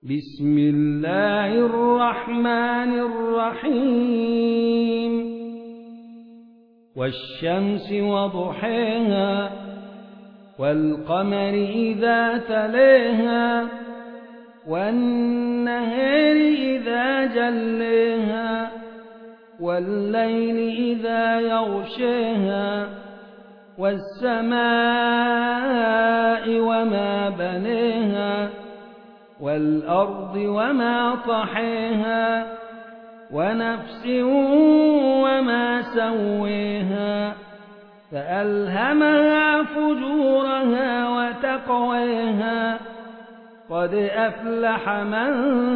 بسم الله الرحمن الرحيم والشمس وضحيها والقمر إذا تليها والنهار إذا جليها والليل إذا يغشيها والسماء وما بنيها والأرض وما طحيها ونفس وما سويها فألهمها فجورها وتقويها قد أفلح من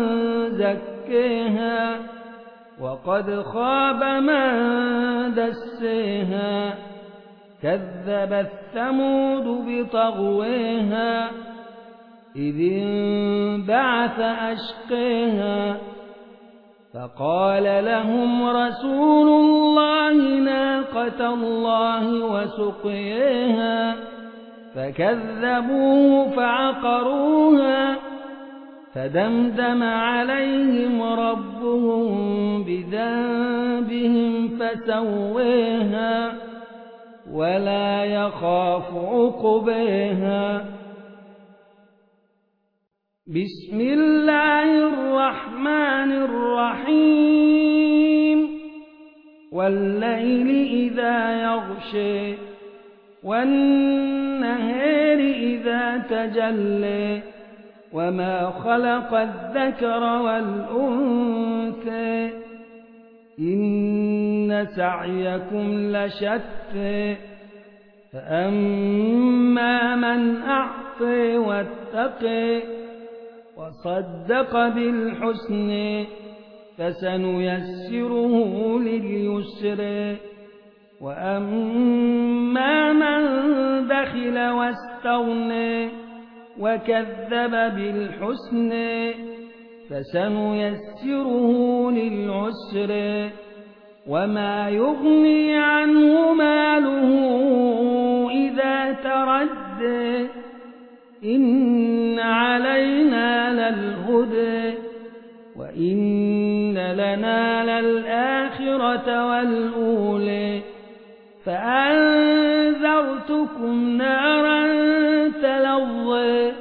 زكيها وقد خاب من دسيها كذبت ثمود بطغويها إذ انبعث أشقيها فقال لهم رسول الله ناقة الله وسقيها فكذبوه فعقروها فدمدم عليهم ربهم بذنبهم فسويها ولا يخاف عقبيها بسم الله الرحمن الرحيم والليل إذا يغشي والنهار إذا تجلي وما خلق الذكر والأنثى إن سعيكم لشتى فأما من أعطي واتقي وصدق بالحسن فسنيسره لليسر وأما من بخل واستغنى وكذب بالحسن فسنيسره للعسر وما يغني عنه ماله إذا تردى إن علينا للهدى وإن لنا للآخرة والأولى فأنذرتكم نارا تلظى